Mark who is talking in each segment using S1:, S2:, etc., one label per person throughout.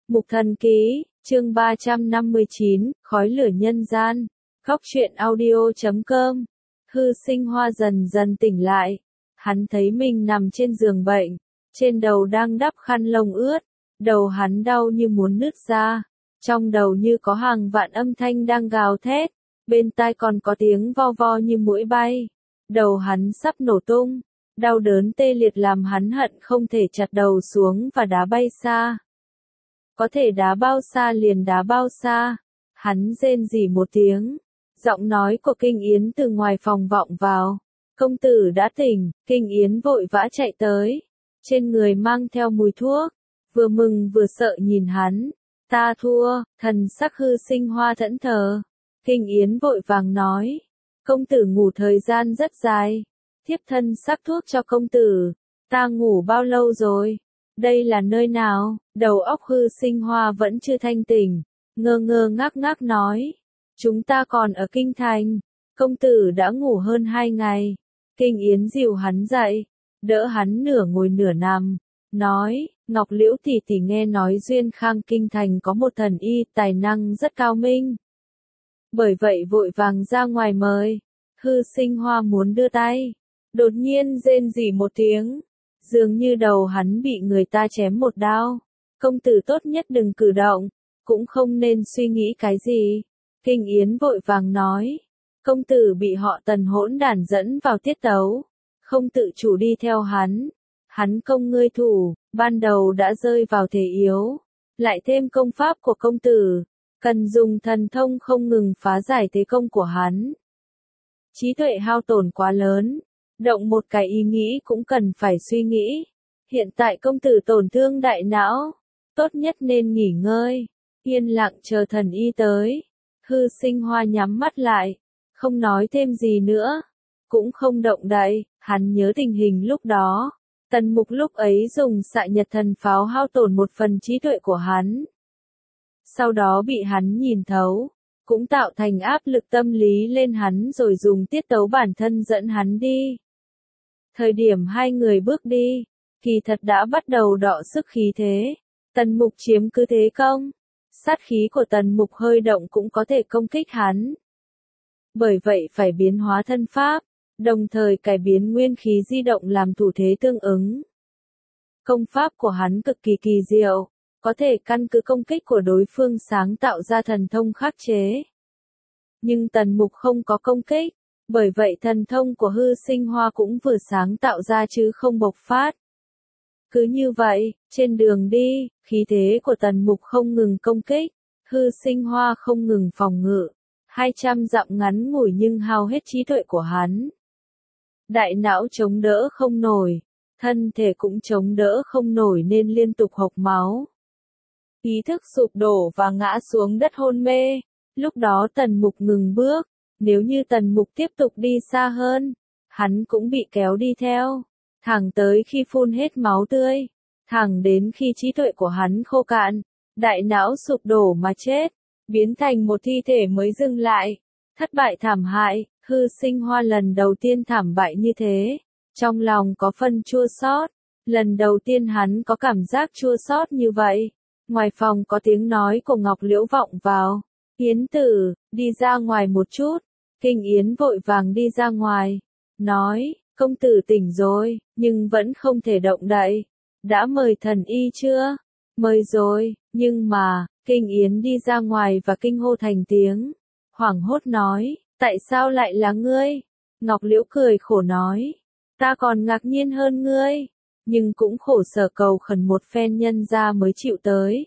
S1: Mục Thần Ký, chương 359, khói lửa nhân gian. Góc truyện audio.com. Hư Sinh Hoa dần dần tỉnh lại. Hắn thấy mình nằm trên giường bệnh, trên đầu đang đắp khăn lông ướt, đầu hắn đau như muốn nứt ra, trong đầu như có hàng vạn âm thanh đang gào thét, bên tai còn có tiếng vo vo như muỗi bay. Đầu hắn sắp nổ tung, đau đớn tê liệt làm hắn hận không thể chặt đầu xuống và đá bay xa. Có thể đá bao xa liền đá bao xa. Hắn rên rỉ một tiếng. Giọng nói của Kinh Yến từ ngoài phòng vọng vào. Công tử đã tỉnh. Kinh Yến vội vã chạy tới. Trên người mang theo mùi thuốc. Vừa mừng vừa sợ nhìn hắn. Ta thua. Thần sắc Hư Sinh Hoa thẫn thờ. Kinh Yến vội vàng nói. Công tử ngủ thời gian rất dài. Thiếp thân sắc thuốc cho công tử. Ta ngủ bao lâu rồi? Đây là nơi nào? Đầu óc Hư Sinh Hoa vẫn chưa thanh tỉnh, ngơ ngơ ngác ngác nói. Chúng ta còn ở Kinh Thành. Công tử đã ngủ hơn 2 ngày. Kinh Yến dìu hắn dậy, đỡ hắn nửa ngồi nửa nằm, nói, Ngọc Liễu tỷ tỷ nghe nói Duyên Khang Kinh Thành có một thần y tài năng rất cao minh. Bởi vậy vội vàng ra ngoài mời. Hư Sinh Hoa muốn đưa tay, đột nhiên rên rỉ một tiếng. Dường như đầu hắn bị người ta chém một đao. Công tử tốt nhất đừng cử động, cũng không nên suy nghĩ cái gì. Kinh Yến vội vàng nói. Công tử bị họ Tần hỗn đản dẫn vào tiết tấu, không tự chủ đi theo hắn. Hắn công ngươi thủ, ban đầu đã rơi vào thế yếu. Lại thêm công pháp của công tử, cần dùng thần thông không ngừng phá giải thế công của hắn. Trí tuệ hao tổn quá lớn. Động một cái ý nghĩ cũng cần phải suy nghĩ. Hiện tại công tử tổn thương đại não, tốt nhất nên nghỉ ngơi, yên lặng chờ thần y tới. Hư Sinh Hoa nhắm mắt lại, không nói thêm gì nữa, cũng không động đậy. Hắn nhớ tình hình lúc đó, Tần Mục lúc ấy dùng xạ nhật thần pháo hao tổn một phần trí tuệ của hắn. Sau đó bị hắn nhìn thấu, cũng tạo thành áp lực tâm lý lên hắn rồi dùng tiết tấu bản thân dẫn hắn đi. Thời điểm hai người bước đi, kỳ thật đã bắt đầu đọ sức khí thế. Tần Mục chiếm cứ thế công. Sát khí của Tần Mục hơi động cũng có thể công kích hắn. Bởi vậy phải biến hóa thân pháp, đồng thời cải biến nguyên khí di động làm thủ thế tương ứng. Công pháp của hắn cực kỳ kỳ diệu, có thể căn cứ công kích của đối phương sáng tạo ra thần thông khắc chế. Nhưng Tần Mục không có công kích. Bởi vậy thần thông của Hư Sinh Hoa cũng vừa sáng tạo ra chứ không bộc phát. Cứ như vậy, trên đường đi, khí thế của Tần Mục không ngừng công kích, Hư Sinh Hoa không ngừng phòng ngự. 200 dặm ngắn ngủi nhưng hao hết trí tuệ của hắn. Đại não chống đỡ không nổi, thân thể cũng chống đỡ không nổi nên liên tục hộc máu. Ý thức sụp đổ và ngã xuống đất hôn mê. Lúc đó Tần Mục ngừng bước. Nếu như Tần Mục tiếp tục đi xa hơn, hắn cũng bị kéo đi theo, thẳng tới khi phun hết máu tươi, thẳng đến khi trí tuệ của hắn khô cạn, đại não sụp đổ mà chết, biến thành một thi thể mới dừng lại. Thất bại thảm hại. Hư Sinh Hoa lần đầu tiên thảm bại như thế, trong lòng có phần chua xót. Lần đầu tiên hắn có cảm giác chua xót như vậy. Ngoài phòng có tiếng nói của Ngọc Liễu vọng vào. Yến tử, đi ra ngoài một chút. Kinh Yến vội vàng đi ra ngoài, nói, công tử tỉnh rồi, nhưng vẫn không thể động đậy. Đã mời thần y chưa? Mời rồi, nhưng mà, Kinh Yến đi ra ngoài và kinh hô thành tiếng. Hoảng hốt nói, tại sao lại là ngươi? Ngọc Liễu cười khổ nói, ta còn ngạc nhiên hơn ngươi, nhưng cũng khổ sở cầu khẩn một phen nhân ra mới chịu tới.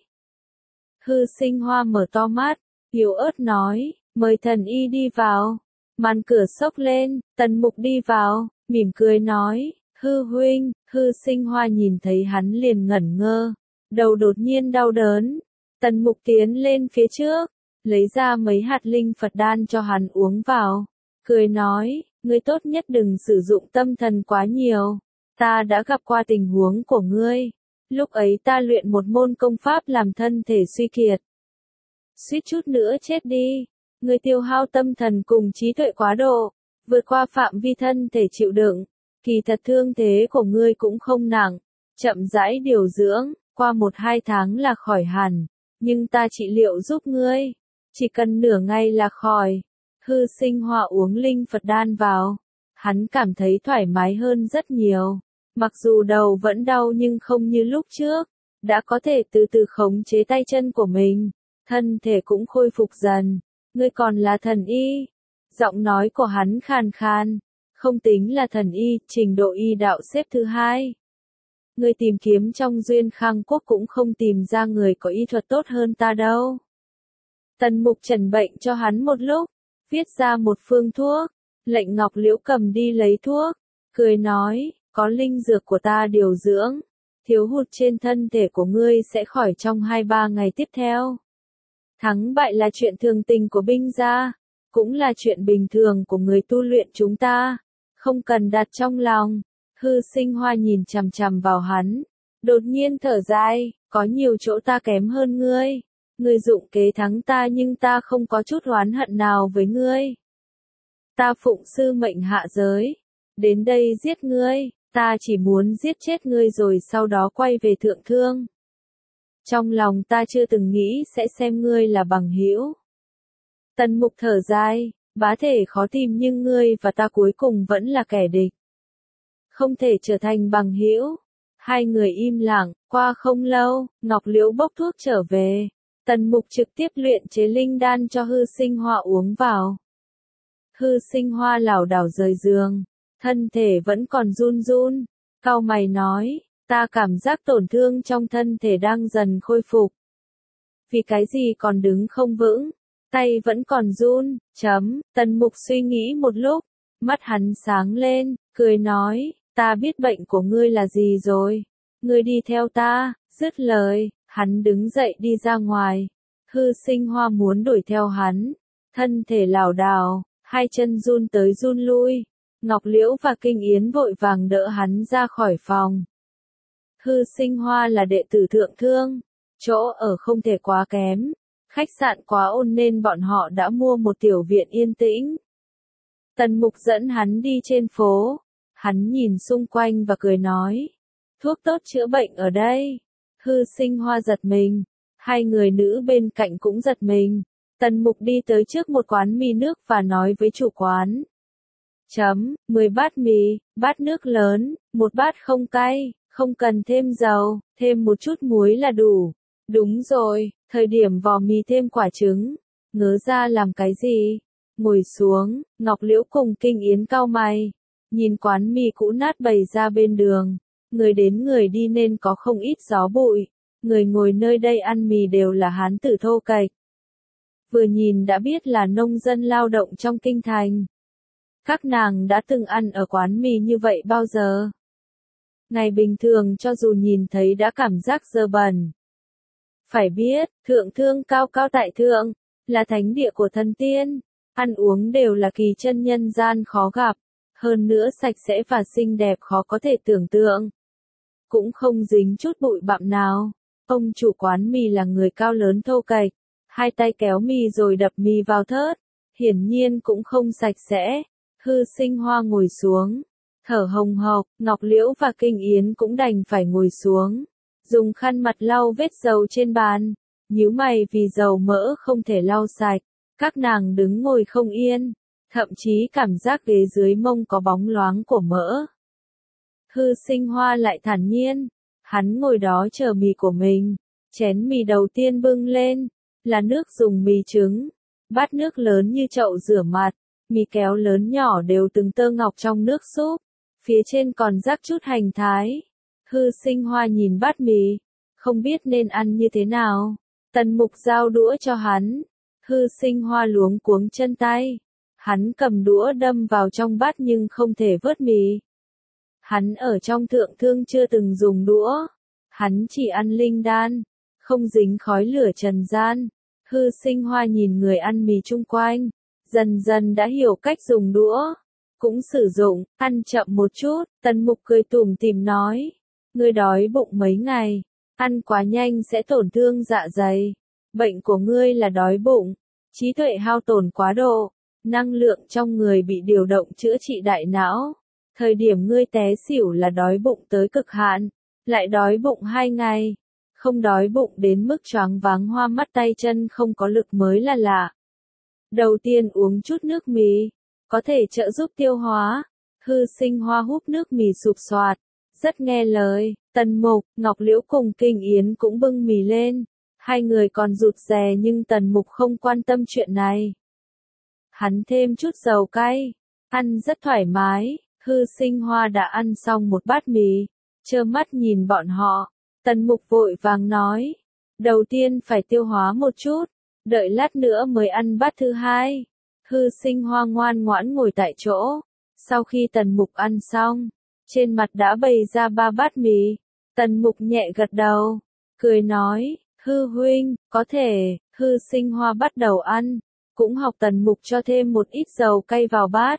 S1: Hư Sinh Hoa mở to mắt, yếu ớt nói, mời thần y đi vào. Màn cửa xốc lên, Tần Mục đi vào, mỉm cười nói, Hư huynh. Hư Sinh Hoa nhìn thấy hắn liền ngẩn ngơ, đầu đột nhiên đau đớn. Tần Mục tiến lên phía trước, lấy ra mấy hạt linh Phật đan cho hắn uống vào, cười nói, ngươi tốt nhất đừng sử dụng tâm thần quá nhiều. Ta đã gặp qua tình huống của ngươi, lúc ấy ta luyện một môn công pháp làm thân thể suy kiệt, suýt chút nữa chết đi. Ngươi tiêu hao tâm thần cùng trí tuệ quá độ, vượt qua phạm vi thân thể chịu đựng. Kỳ thật thương thế của ngươi cũng không nặng, chậm rãi điều dưỡng, qua 1-2 tháng là khỏi hẳn. nhưng ta trị liệu giúp ngươi, chỉ cần nửa ngày là khỏi. Hư Sinh Hoa uống linh Phật đan vào, hắn cảm thấy thoải mái hơn rất nhiều. Mặc dù đầu vẫn đau nhưng không như lúc trước, đã có thể từ từ khống chế tay chân của mình, thân thể cũng khôi phục dần. Ngươi còn là thần y. Giọng nói của hắn khàn khàn, không tính là thần y, trình độ y đạo xếp thứ 2. Ngươi tìm kiếm trong Duyên Khang Quốc cũng không tìm ra người có y thuật tốt hơn ta đâu. Tần Mục trần bệnh cho hắn một lúc, viết ra một phương thuốc, lệnh Ngọc Liễu cầm đi lấy thuốc, cười nói, có linh dược của ta điều dưỡng, thiếu hụt trên thân thể của ngươi sẽ khỏi trong 2-3 ngày tiếp theo. Thắng bại là chuyện thường tình của binh gia, cũng là chuyện bình thường của người tu luyện chúng ta, không cần đặt trong lòng. Hư Sinh Hoa nhìn chằm chằm vào hắn, đột nhiên thở dài, có nhiều chỗ ta kém hơn ngươi. Ngươi dụng kế thắng ta nhưng ta không có chút oán hận nào với ngươi. Ta phụng sư mệnh hạ giới, đến đây giết ngươi, ta chỉ muốn giết chết ngươi rồi sau đó quay về Thượng Thương. Trong lòng ta chưa từng nghĩ sẽ xem ngươi là bằng hữu. Tần Mục thở dài, bá thể khó tìm nhưng ngươi và ta cuối cùng vẫn là kẻ địch. Không thể trở thành bằng hữu. Hai người im lặng, qua không lâu, Ngọc Liễu bốc thuốc trở về. Tần Mục trực tiếp luyện chế linh đan cho Hư Sinh Hoa uống vào. Hư Sinh Hoa lảo đảo rời giường, thân thể vẫn còn run run, cau mày nói, ta cảm giác tổn thương trong thân thể đang dần khôi phục. Vì cái gì còn đứng không vững, tay vẫn còn run, Tần Mục suy nghĩ một lúc, mắt hắn sáng lên, cười nói, ta biết bệnh của ngươi là gì rồi, ngươi đi theo ta, dứt lời, hắn đứng dậy đi ra ngoài. Hư Sinh Hoa muốn đuổi theo hắn, thân thể lảo đảo, hai chân run tới run lui. Ngọc Liễu và Kinh Yến vội vàng đỡ hắn ra khỏi phòng. Hư Sinh Hoa là đệ tử Thượng Thương, chỗ ở không thể quá kém, khách sạn quá ôn nên bọn họ đã mua một tiểu viện yên tĩnh. Tần Mục dẫn hắn đi trên phố, hắn nhìn xung quanh và cười nói, thuốc tốt chữa bệnh ở đây. Hư Sinh Hoa giật mình, hai người nữ bên cạnh cũng giật mình. Tần Mục đi tới trước một quán mì nước và nói với chủ quán. 10 bát mì, bát nước lớn, một bát không cay, không cần thêm dầu, thêm một chút muối là đủ. Đúng rồi, thời điểm vò mì thêm quả trứng. Ngớ ra làm cái gì? Ngồi xuống, Ngọc Liễu cùng Kinh Yến cau mày. Nhìn quán mì cũ nát bày ra bên đường. Người đến người đi nên có không ít gió bụi. Người ngồi nơi đây ăn mì đều là hán tử thô kệch. Vừa nhìn đã biết là nông dân lao động trong kinh thành. Các nàng đã từng ăn ở quán mì như vậy bao giờ? Ngày bình thường cho dù nhìn thấy đã cảm giác dơ bẩn. Phải biết, Thượng Thương cao cao tại thượng, là thánh địa của thần tiên, ăn uống đều là kỳ chân nhân gian khó gặp, hơn nữa sạch sẽ và xinh đẹp khó có thể tưởng tượng. Cũng không dính chút bụi bặm nào. Ông chủ quán mì là người cao lớn thô kệch, hai tay kéo mì rồi đập mì vào thớt, hiển nhiên cũng không sạch sẽ. Hư Sinh Hoa ngồi xuống, thở hồng hộc, Ngọc Liễu và Kinh Yến cũng đành phải ngồi xuống, dùng khăn mặt lau vết dầu trên bàn, nhíu mày vì dầu mỡ không thể lau sạch, các nàng đứng ngồi không yên, thậm chí cảm giác ghế dưới mông có bóng loáng của mỡ. Hư Sinh Hoa lại thản nhiên, hắn ngồi đó chờ mì của mình, chén mì đầu tiên bưng lên, là nước dùng mì trứng, bát nước lớn như chậu rửa mặt, mì kéo lớn nhỏ đều từng tơ ngọc trong nước súp, phía trên còn rắc chút hành thái. Hư Sinh Hoa nhìn bát mì, không biết nên ăn như thế nào. Tần Mục giao đũa cho hắn, Hư Sinh Hoa luống cuống chân tay, hắn cầm đũa đâm vào trong bát nhưng không thể vớt mì. Hắn ở trong Thượng Thương chưa từng dùng đũa, hắn chỉ ăn linh đan, không dính khói lửa trần gian. Hư Sinh Hoa nhìn người ăn mì chung quanh, dần dần đã hiểu cách dùng đũa, cũng sử dụng, ăn chậm một chút. Tần Mục cười tủm tỉm nói, ngươi đói bụng mấy ngày, ăn quá nhanh sẽ tổn thương dạ dày, bệnh của ngươi là đói bụng, trí tuệ hao tổn quá độ, năng lượng trong người bị điều động chữa trị đại não. Thời điểm ngươi té xỉu là đói bụng tới cực hạn, lại đói bụng 2 ngày, không đói bụng đến mức choáng váng hoa mắt tay chân không có lực mới là lạ. Đầu tiên uống chút nước mì, có thể trợ giúp tiêu hóa. Hư Sinh Hoa húp nước mì sụp soạt, rất nghe lời. Tần Mục, Ngọc Liễu cùng Kinh Yến cũng bưng mì lên. Hai người còn rụt rè nhưng Tần Mục không quan tâm chuyện này. Hắn thêm chút dầu cay, ăn rất thoải mái. Hư Sinh Hoa đã ăn xong một bát mì, trơ mắt nhìn bọn họ. Tần Mục vội vàng nói, đầu tiên phải tiêu hóa một chút, đợi lát nữa mới ăn bát thứ hai. Hư Sinh Hoa ngoan ngoãn ngồi tại chỗ. Sau khi Tần Mục ăn xong, trên mặt đã bày ra 3 bát mì. Tần Mục nhẹ gật đầu, cười nói, Hư huynh, có thể. Hư Sinh Hoa bắt đầu ăn, cũng học Tần Mục cho thêm một ít dầu cay vào bát.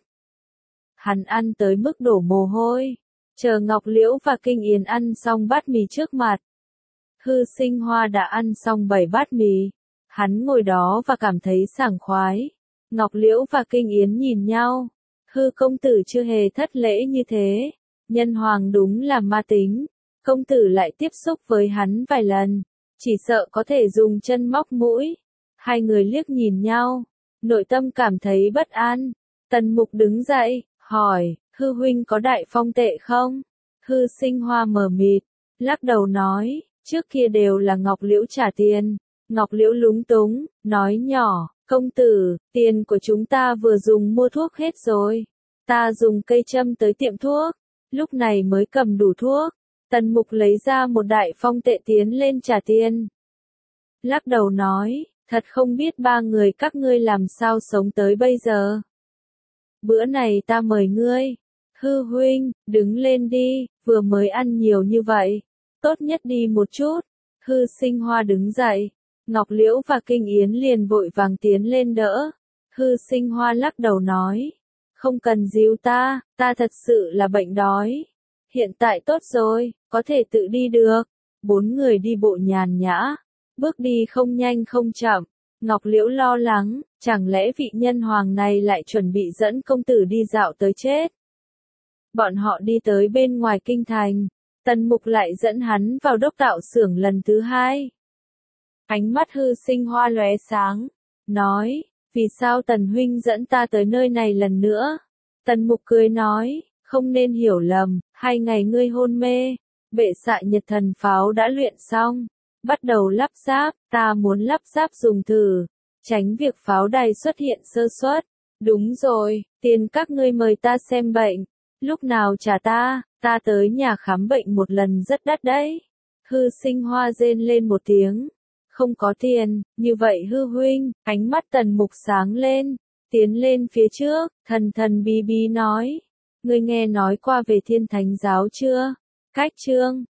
S1: Hắn ăn tới mức đổ mồ hôi, chờ Ngọc Liễu và Kinh Yến ăn xong bát mì trước mặt. Hư Sinh Hoa đã ăn xong 7 bát mì, hắn ngồi đó và cảm thấy sảng khoái. Ngọc Liễu và Kinh Yến nhìn nhau, Hư công tử chưa hề thất lễ như thế, nhân hoàng đúng là ma tính. Công tử lại tiếp xúc với hắn vài lần, chỉ sợ có thể dùng chân móc mũi. Hai người liếc nhìn nhau, nội tâm cảm thấy bất an. Tần Mục đứng dậy, hỏi, Hư huynh có đại phong tệ không? Hư Sinh Hoa mờ mịt, lắc đầu nói, trước kia đều là Ngọc Liễu trả tiền. Ngọc Liễu lúng túng, nói nhỏ, công tử, tiền của chúng ta vừa dùng mua thuốc hết rồi. Ta dùng cây châm tới tiệm thuốc, lúc này mới cầm đủ thuốc. Tần Mục lấy ra một đại phong tệ tiến lên trả tiền. Lắc đầu nói, thật không biết ba người các ngươi làm sao sống tới bây giờ. Bữa này ta mời ngươi. Hư huynh, đứng lên đi, vừa mới ăn nhiều như vậy. Tốt nhất đi một chút. Hư Sinh Hoa đứng dậy. Ngọc Liễu và Kinh Yến liền vội vàng tiến lên đỡ. Hư Sinh Hoa lắc đầu nói, không cần díu ta thật sự là bệnh đói. Hiện tại tốt rồi, có thể tự đi được. 4 người đi bộ nhàn nhã, bước đi không nhanh không chậm. Ngọc Liễu lo lắng, chẳng lẽ vị nhân hoàng này lại chuẩn bị dẫn công tử đi dạo tới chết. Bọn họ đi tới bên ngoài kinh thành, Tần Mục lại dẫn hắn vào đốc tạo xưởng lần thứ 2. Ánh mắt Hư Sinh Hoa lóe sáng, nói, vì sao Tần huynh dẫn ta tới nơi này lần nữa? Tần Mục cười nói, không nên hiểu lầm, 2 ngày ngươi hôn mê, bệ xạ Nhật Thần pháo đã luyện xong, bắt đầu lắp ráp, ta muốn lắp ráp dùng thử, tránh việc pháo đài xuất hiện sơ suất. Đúng rồi, tiền các ngươi mời ta xem bệnh, lúc nào trả ta tới nhà khám bệnh một lần rất đắt đấy. Hư Sinh Hoa rên lên một tiếng, không có tiền. Như vậy Hư huynh, ánh mắt Tần Mục sáng lên, tiến lên phía trước, thần bí bí nói, ngươi nghe nói qua về Thiên Thánh giáo chưa? Cách chương